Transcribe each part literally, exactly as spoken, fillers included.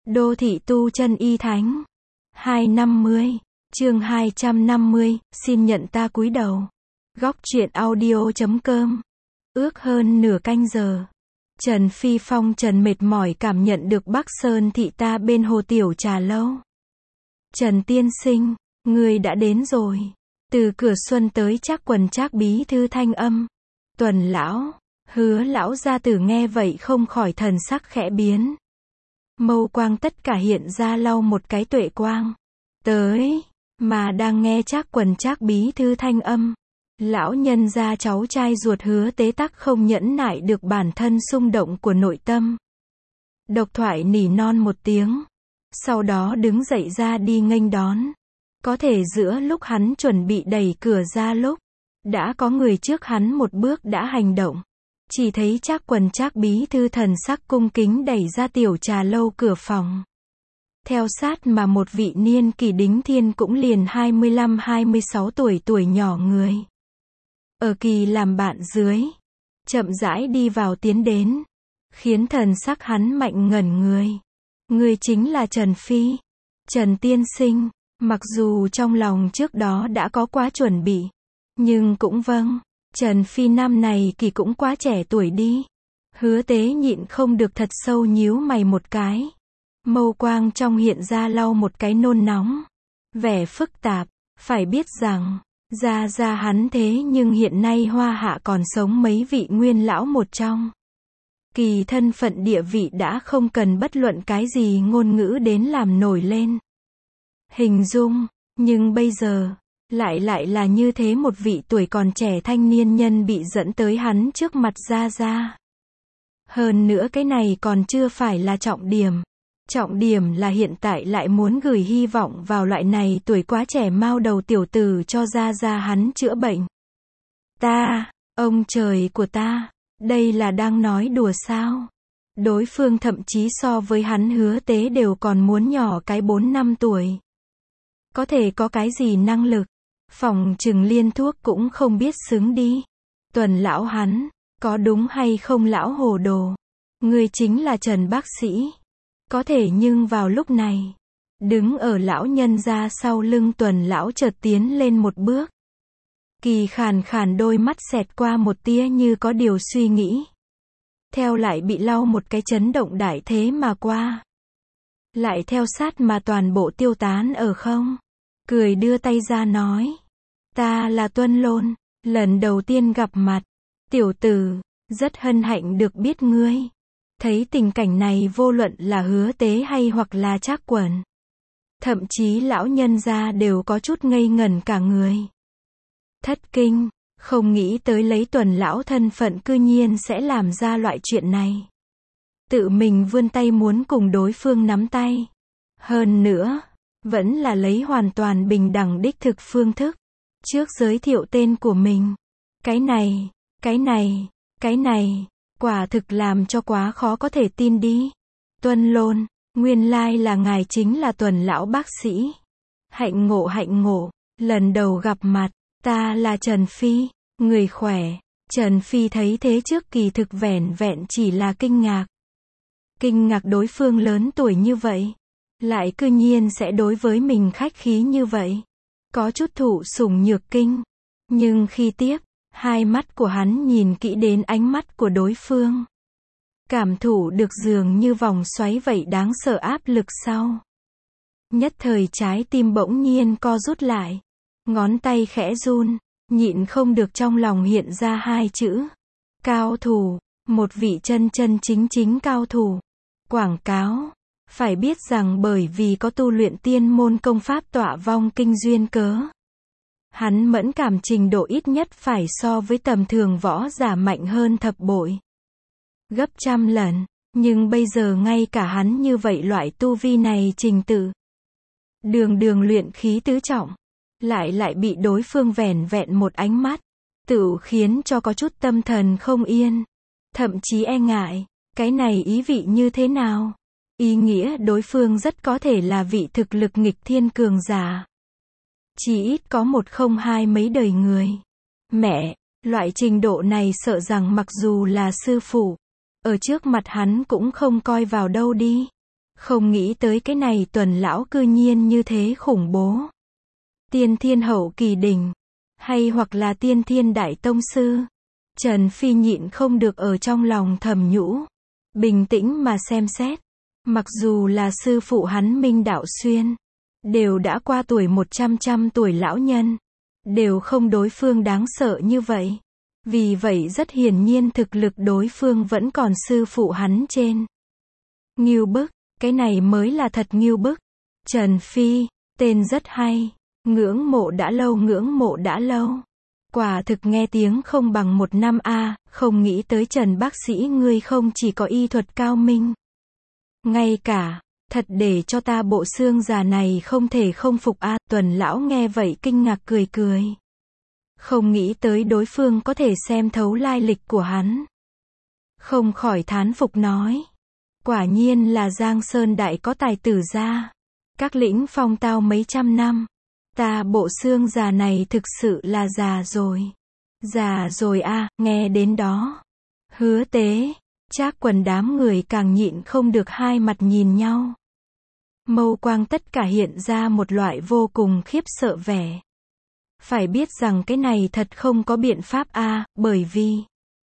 Đô thị tu chân y thánh. hai trăm năm mươi. Chương hai trăm năm mươi, xin nhận ta cúi đầu. Góc truyện audio chấm com. Ước hơn nửa canh giờ. Trần Phi Phong trần mệt mỏi cảm nhận được Bắc Sơn thị ta bên hồ tiểu trà lâu. Trần tiên sinh, người đã đến rồi. Từ cửa xuân tới Trác Quần Trác bí thư thanh âm. Tuần lão, Hứa lão gia tử nghe vậy không khỏi thần sắc khẽ biến. Mâu quang tất cả hiện ra lau một cái tuệ quang. Tới, mà đang nghe Trác Quần Trác bí thư thanh âm. Lão nhân gia cháu trai ruột Hứa Tế Tắc không nhẫn nại được bản thân xung động của nội tâm. Độc thoại nỉ non một tiếng. Sau đó đứng dậy ra đi nghênh đón. Có thể giữa lúc hắn chuẩn bị đẩy cửa ra lúc, đã có người trước hắn một bước đã hành động. Chỉ thấy Trác Quần Trác bí thư thần sắc cung kính đẩy ra tiểu trà lâu cửa phòng. Theo sát mà một vị niên kỷ đính thiên cũng liền hai mươi lăm hai mươi sáu tuổi tuổi nhỏ người. Ở kỳ làm bạn dưới, chậm rãi đi vào tiến đến, khiến thần sắc hắn mạnh ngẩn người. Người chính là Trần Phi. Trần tiên sinh, mặc dù trong lòng trước đó đã có quá chuẩn bị, nhưng cũng vâng, Trần Phi năm này kỳ cũng quá trẻ tuổi đi. Hứa Tế nhịn không được thật sâu nhíu mày một cái. Mâu quang trong hiện ra lau một cái nôn nóng. Vẻ phức tạp, phải biết rằng, ra ra hắn thế nhưng hiện nay Hoa Hạ còn sống mấy vị nguyên lão một trong. Kỳ thân phận địa vị đã không cần bất luận cái gì ngôn ngữ đến làm nổi lên. Hình dung, nhưng bây giờ, lại lại là như thế một vị tuổi còn trẻ thanh niên nhân bị dẫn tới hắn trước mặt ra ra. Hơn nữa cái này còn chưa phải là trọng điểm. Trọng điểm là hiện tại lại muốn gửi hy vọng vào loại này tuổi quá trẻ mao đầu tiểu tử cho ra ra hắn chữa bệnh. Ta, ông trời của ta, đây là đang nói đùa sao? Đối phương thậm chí so với hắn Hứa Tế đều còn muốn nhỏ cái bốn năm tuổi. Có thể có cái gì năng lực? Phòng chừng liên thuốc cũng không biết xứng đi. Tuần lão hắn, có đúng hay không lão hồ đồ? Người chính là Trần bác sĩ. Có thể nhưng vào lúc này, đứng ở lão nhân ra sau lưng Tuần lão chợt tiến lên một bước. Kỳ khàn khàn đôi mắt xẹt qua một tia như có điều suy nghĩ. Theo lại bị lau một cái chấn động đại thế mà qua. Lại theo sát mà toàn bộ tiêu tán ở không. Cười đưa tay ra nói. Ta là Tuân Lôn, lần đầu tiên gặp mặt. Tiểu tử, rất hân hạnh được biết ngươi. Thấy tình cảnh này vô luận là Hứa Tế hay hoặc là Trác Quần. Thậm chí lão nhân gia đều có chút ngây ngẩn cả người. Thất kinh, không nghĩ tới lấy Tuần lão thân phận cư nhiên sẽ làm ra loại chuyện này. Tự mình vươn tay muốn cùng đối phương nắm tay. Hơn nữa, vẫn là lấy hoàn toàn bình đẳng đích thực phương thức. Trước giới thiệu tên của mình. Cái này, cái này, cái này, quả thực làm cho quá khó có thể tin đi. Tuân Lôn, nguyên lai là ngài chính là Tuần lão bác sĩ. Hạnh ngộ hạnh ngộ, lần đầu gặp mặt, ta là Trần Phi, người khỏe. Trần Phi thấy thế trước kỳ thực vẻn vẹn chỉ là kinh ngạc. Kinh ngạc đối phương lớn tuổi như vậy, lại cư nhiên sẽ đối với mình khách khí như vậy. Có chút thụ sủng nhược kinh. Nhưng khi tiếp, hai mắt của hắn nhìn kỹ đến ánh mắt của đối phương. Cảm thụ được dường như vòng xoáy vậy đáng sợ áp lực sau. Nhất thời trái tim bỗng nhiên co rút lại. Ngón tay khẽ run, nhịn không được trong lòng hiện ra hai chữ. Cao thủ, một vị chân chân chính chính cao thủ. Quảng cáo. Phải biết rằng bởi vì có tu luyện tiên môn công pháp tọa vong kinh duyên cớ. Hắn mẫn cảm trình độ ít nhất phải so với tầm thường võ giả mạnh hơn thập bội. Gấp trăm lần, nhưng bây giờ ngay cả hắn như vậy loại tu vi này trình tự. Đường đường luyện khí tứ trọng, lại lại bị đối phương vẻn vẹn một ánh mắt, tự khiến cho có chút tâm thần không yên. Thậm chí e ngại, cái này ý vị như thế nào? Ý nghĩa đối phương rất có thể là vị thực lực nghịch thiên cường giả. Chỉ ít có một không hai mấy đời người. Mẹ, loại trình độ này sợ rằng mặc dù là sư phụ, ở trước mặt hắn cũng không coi vào đâu đi. Không nghĩ tới cái này Tuần lão cư nhiên như thế khủng bố. Tiên thiên hậu kỳ đỉnh, hay hoặc là tiên thiên đại tông sư. Trần Phi nhịn không được ở trong lòng thầm nhủ. Bình tĩnh mà xem xét. Mặc dù là sư phụ hắn Minh Đạo Xuyên, đều đã qua tuổi một trăm trăm tuổi lão nhân, đều không đối phương đáng sợ như vậy. Vì vậy rất hiển nhiên thực lực đối phương vẫn còn sư phụ hắn trên. Ngưu bức, cái này mới là thật ngưu bức. Trần Phi, tên rất hay. Ngưỡng mộ đã lâu ngưỡng mộ đã lâu. Quả thực nghe tiếng không bằng một năm a, không nghĩ tới Trần bác sĩ ngươi không chỉ có y thuật cao minh. Ngay cả, thật để cho ta bộ xương già này không thể không phục a. Tuần lão nghe vậy kinh ngạc cười cười. Không nghĩ tới đối phương có thể xem thấu lai lịch của hắn. Không khỏi thán phục nói. Quả nhiên là Giang Sơn đại có tài tử gia. Các lĩnh phong tao mấy trăm năm. Ta bộ xương già này thực sự là già rồi. Già rồi a, à, nghe đến đó. Hứa Tế, Trác Quần đám người càng nhịn không được hai mặt nhìn nhau. Mâu quang tất cả hiện ra một loại vô cùng khiếp sợ vẻ. Phải biết rằng cái này thật không có biện pháp a, à, bởi vì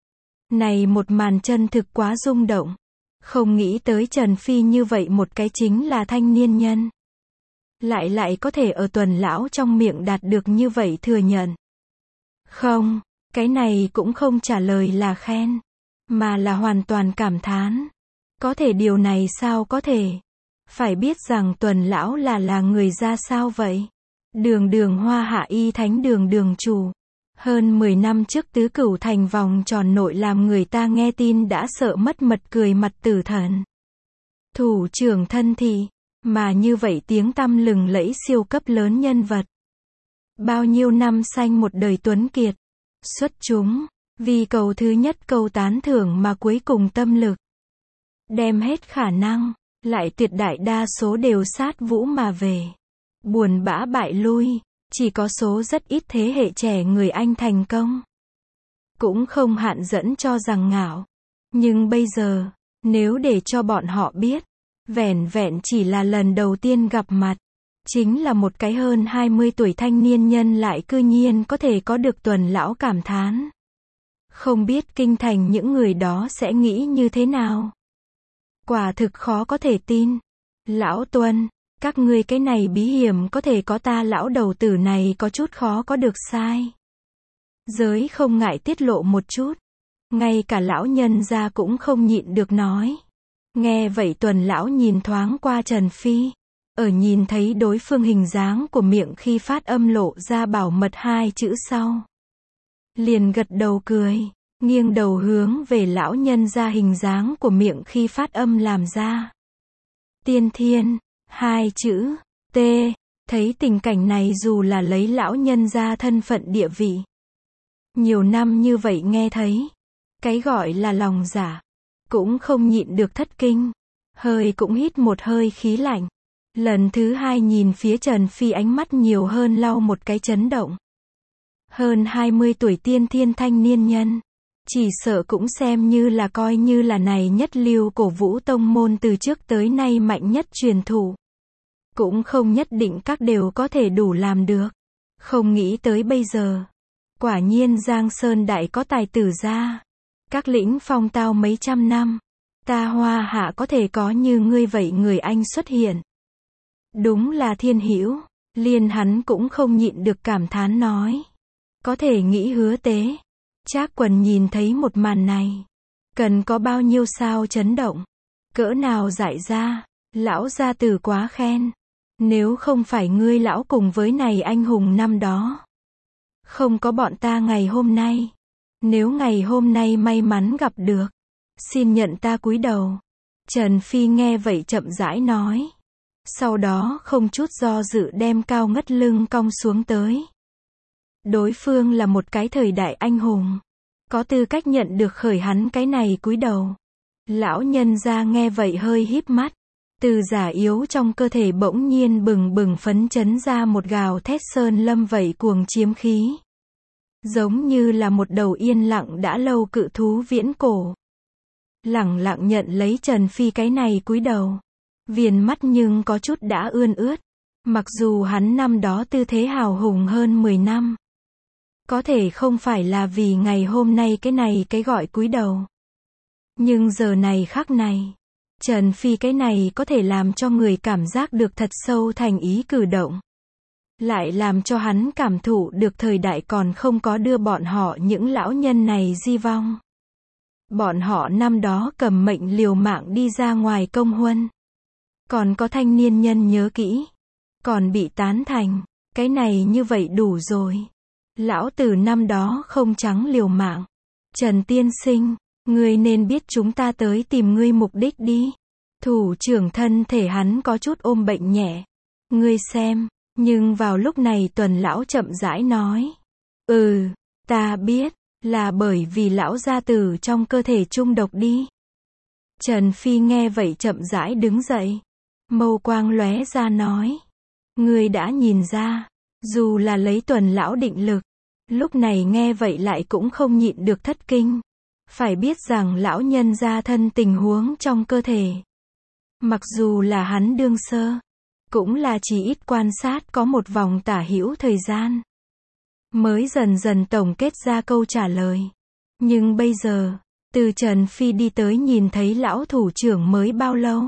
này một màn chân thực quá rung động. Không nghĩ tới Trần Phi như vậy một cái chính là thanh niên nhân. Lại lại có thể ở Tuần lão trong miệng đạt được như vậy thừa nhận. Không, cái này cũng không trả lời là khen, mà là hoàn toàn cảm thán. Có thể điều này sao có thể? Phải biết rằng Tuần lão là là người ra sao vậy? Đường đường Hoa Hạ Y Thánh đường đường chủ. Hơn mười năm trước tứ cửu thành vòng tròn nội làm người ta nghe tin đã sợ mất mật cười mặt tử thần. Thủ trưởng thân thị. Mà như vậy tiếng tăm lừng lẫy siêu cấp lớn nhân vật. Bao nhiêu năm sanh một đời tuấn kiệt. Xuất chúng. Vì cầu thứ nhất câu tán thưởng mà cuối cùng tâm lực. Đem hết khả năng. Lại tuyệt đại đa số đều sát vũ mà về. Buồn bã bại lui. Chỉ có số rất ít thế hệ trẻ người Anh thành công. Cũng không hạn dẫn cho rằng ngạo. Nhưng bây giờ, nếu để cho bọn họ biết. Vẻn vẹn chỉ là lần đầu tiên gặp mặt. Chính là một cái hơn hai mươi tuổi thanh niên nhân lại cư nhiên có thể có được Tuần lão cảm thán. Không biết kinh thành những người đó sẽ nghĩ như thế nào. Quả thực khó có thể tin. Lão Tuân, các ngươi cái này bí hiểm có thể có ta lão đầu tử này có chút khó có được sai. Giới không ngại tiết lộ một chút. Ngay cả lão nhân gia cũng không nhịn được nói. Nghe vậy Tuần lão nhìn thoáng qua Trần Phi. Ở nhìn thấy đối phương hình dáng của miệng khi phát âm lộ ra bảo mật hai chữ sau. Liền gật đầu cười, nghiêng đầu hướng về lão nhân ra hình dáng của miệng khi phát âm làm ra. Tiên thiên, hai chữ, T, thấy tình cảnh này dù là lấy lão nhân ra thân phận địa vị. Nhiều năm như vậy nghe thấy, cái gọi là lòng giả. Cũng không nhịn được thất kinh. Hơi cũng hít một hơi khí lạnh. Lần thứ hai nhìn phía Trần Phi ánh mắt nhiều hơn lau một cái chấn động. Hơn hai mươi tuổi tiên thiên thanh niên nhân. Chỉ sợ cũng xem như là coi như là này nhất lưu cổ vũ tông môn từ trước tới nay mạnh nhất truyền thụ. Cũng không nhất định các đều có thể đủ làm được. Không nghĩ tới bây giờ. Quả nhiên Giang Sơn đại có tài tử gia. Các lĩnh phong tao mấy trăm năm. Ta Hoa Hạ có thể có như ngươi vậy người Anh xuất hiện. Đúng là thiên hữu. Liên hắn cũng không nhịn được cảm thán nói. Có thể nghĩ Hứa Tế. Trác Quần nhìn thấy một màn này. Cần có bao nhiêu sao chấn động. Cỡ nào dại ra. Lão gia tử quá khen. Nếu không phải ngươi lão cùng với này anh hùng năm đó. Không có bọn ta ngày hôm nay. Nếu ngày hôm nay may mắn gặp được. Xin nhận ta cúi đầu. Trần Phi nghe vậy chậm rãi nói. Sau đó không chút do dự đem cao ngất lưng cong xuống tới. Đối phương là một cái thời đại anh hùng. Có tư cách nhận được khởi hắn cái này cúi đầu. Lão nhân ra nghe vậy hơi híp mắt. Từ giả yếu trong cơ thể bỗng nhiên bừng bừng phấn chấn ra một gào thét sơn lâm vậy cuồng chiếm khí. Giống như là một đầu yên lặng đã lâu cự thú viễn cổ. Lẳng lặng nhận lấy Trần Phi cái này cúi đầu. Viền mắt nhưng có chút đã ươn ướt. Mặc dù hắn năm đó tư thế hào hùng hơn mười năm. Có thể không phải là vì ngày hôm nay cái này cái gọi cúi đầu. Nhưng giờ này khắc này, Trần Phi cái này có thể làm cho người cảm giác được thật sâu thành ý cử động. Lại làm cho hắn cảm thụ được thời đại còn không có đưa bọn họ những lão nhân này di vong. Bọn họ năm đó cầm mệnh liều mạng đi ra ngoài công huân. Còn có thanh niên nhân nhớ kỹ. Còn bị tán thành. Cái này như vậy đủ rồi. Lão tử năm đó không trắng liều mạng. Trần tiên sinh, ngươi nên biết chúng ta tới tìm ngươi mục đích đi. Thủ trưởng thân thể hắn có chút ôm bệnh nhẹ. Ngươi xem, nhưng vào lúc này Tuần lão chậm rãi nói. Ừ, ta biết, là bởi vì lão gia tử trong cơ thể trung độc đi. Trần Phi nghe vậy chậm rãi đứng dậy. Mâu quang lóe ra nói. Ngươi đã nhìn ra, dù là lấy Tuần lão định lực. Lúc này nghe vậy lại cũng không nhịn được thất kinh. Phải biết rằng lão nhân gia thân tình huống trong cơ thể. Mặc dù là hắn đương sơ, cũng là chỉ ít quan sát có một vòng tả hữu thời gian. Mới dần dần tổng kết ra câu trả lời. Nhưng bây giờ, từ Trần Phi đi tới nhìn thấy lão thủ trưởng mới bao lâu.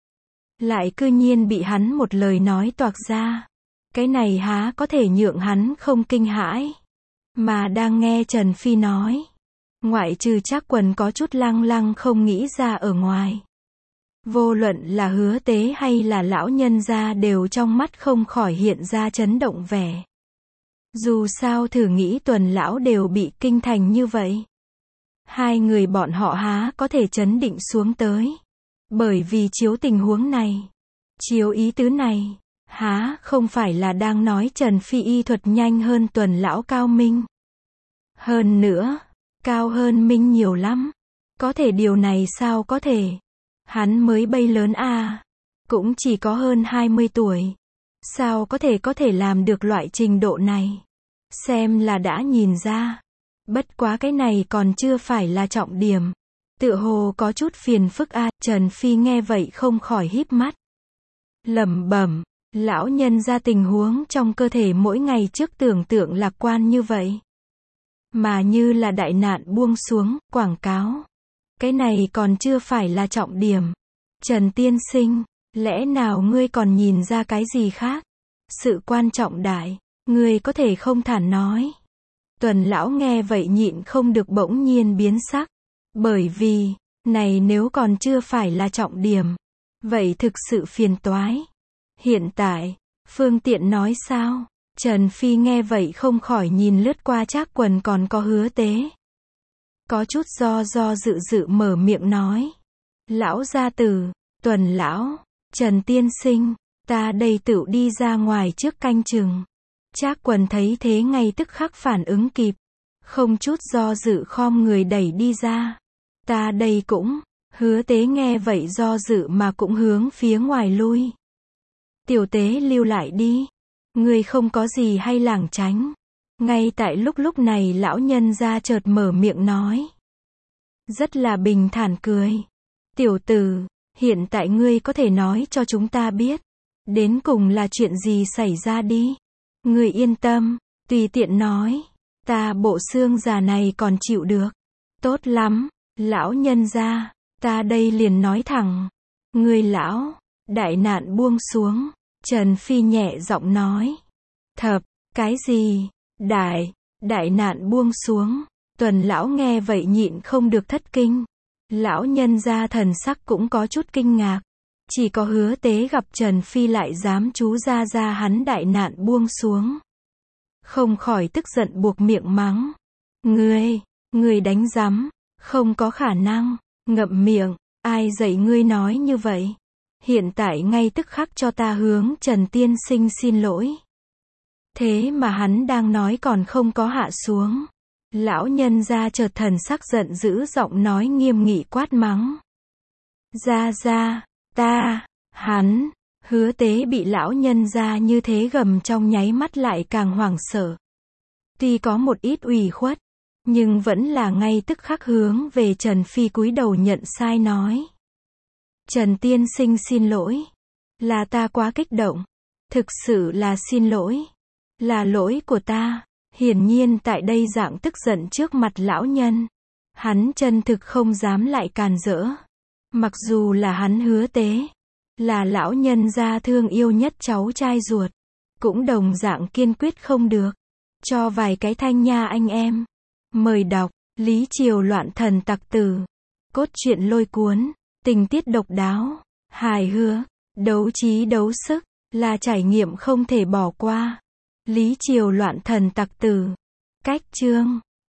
Lại cư nhiên bị hắn một lời nói toạc ra. Cái này há có thể nhượng hắn không kinh hãi. Mà đang nghe Trần Phi nói. Ngoại trừ Trác Quần có chút lăng lăng không nghĩ ra ở ngoài. Vô luận là Hứa Tế hay là lão nhân gia đều trong mắt không khỏi hiện ra chấn động vẻ. Dù sao thử nghĩ Tuần lão đều bị kinh thành như vậy. Hai người bọn họ há có thể chấn định xuống tới. Bởi vì chiếu tình huống này, chiếu ý tứ này, há không phải là đang nói Trần Phi y thuật nhanh hơn Tuần lão cao minh. Hơn nữa, cao hơn minh nhiều lắm. Có thể điều này sao có thể? Hắn mới bay lớn à, cũng chỉ có hơn hai mươi tuổi. Sao có thể có thể làm được loại trình độ này? Xem là đã nhìn ra. Bất quá cái này còn chưa phải là trọng điểm. Tựa hồ có chút phiền phức a. À. Trần Phi nghe vậy không khỏi híp mắt. Lẩm bẩm, lão nhân ra tình huống trong cơ thể mỗi ngày trước tưởng tượng lạc quan như vậy. Mà như là đại nạn buông xuống, quảng cáo. Cái này còn chưa phải là trọng điểm. Trần tiên sinh, lẽ nào ngươi còn nhìn ra cái gì khác? Sự quan trọng đại, ngươi có thể không thản nói. Tuần lão nghe vậy nhịn không được bỗng nhiên biến sắc. Bởi vì, này nếu còn chưa phải là trọng điểm, vậy thực sự phiền toái. Hiện tại, phương tiện nói sao? Trần Phi nghe vậy không khỏi nhìn lướt qua Trác Quần còn có Hứa Tế. Có chút do do dự dự mở miệng nói. Lão gia tử, Tuần lão, Trần tiên sinh, ta đây tự đi ra ngoài trước canh chừng. Trác Quần thấy thế ngay tức khắc phản ứng kịp. Không chút do dự khom người đẩy đi ra. Ta đây cũng, Hứa Tế nghe vậy do dự mà cũng hướng phía ngoài lui. Tiểu Tế lưu lại đi. Ngươi không có gì hay lảng tránh. Ngay tại lúc lúc này lão nhân ra chợt mở miệng nói. Rất là bình thản cười. Tiểu tử, hiện tại ngươi có thể nói cho chúng ta biết. Đến cùng là chuyện gì xảy ra đi. Ngươi yên tâm, tùy tiện nói. Ta bộ xương già này còn chịu được. Tốt lắm, lão nhân ra, ta đây liền nói thẳng. Ngươi lão, đại nạn buông xuống. Trần Phi nhẹ giọng nói. Thập, cái gì? Đại, đại nạn buông xuống. Tuần lão nghe vậy nhịn không được thất kinh. Lão nhân gia thần sắc cũng có chút kinh ngạc. Chỉ có Hứa Tế gặp Trần Phi lại dám chú ra ra hắn đại nạn buông xuống. Không khỏi tức giận buộc miệng mắng. Ngươi, ngươi đánh rắm, không có khả năng, ngậm miệng, ai dạy ngươi nói như vậy? Hiện tại ngay tức khắc cho ta hướng Trần tiên sinh xin lỗi. Thế mà hắn đang nói còn không có hạ xuống. Lão nhân gia chợt thần sắc giận dữ giọng nói nghiêm nghị quát mắng. Ra ra, ta, hắn, Hứa Tế bị lão nhân gia như thế gầm trong nháy mắt lại càng hoảng sợ. Tuy có một ít ủy khuất, nhưng vẫn là ngay tức khắc hướng về Trần Phi cúi đầu nhận sai nói. Trần tiên sinh xin lỗi. Là ta quá kích động. Thực sự là xin lỗi. Là lỗi của ta. Hiển nhiên tại đây dạng tức giận trước mặt lão nhân. Hắn chân thực không dám lại càn rỡ. Mặc dù là hắn Hứa Tế. Là lão nhân gia thương yêu nhất cháu trai ruột. Cũng đồng dạng kiên quyết không được. Cho vài cái thanh nha anh em. Mời đọc. Lý Triều loạn thần tặc tử. Cốt truyện lôi cuốn. Tình tiết độc đáo. Hài hước. Đấu trí đấu sức. Là trải nghiệm không thể bỏ qua. Lý Triều loạn thần tặc tử. Cách chương.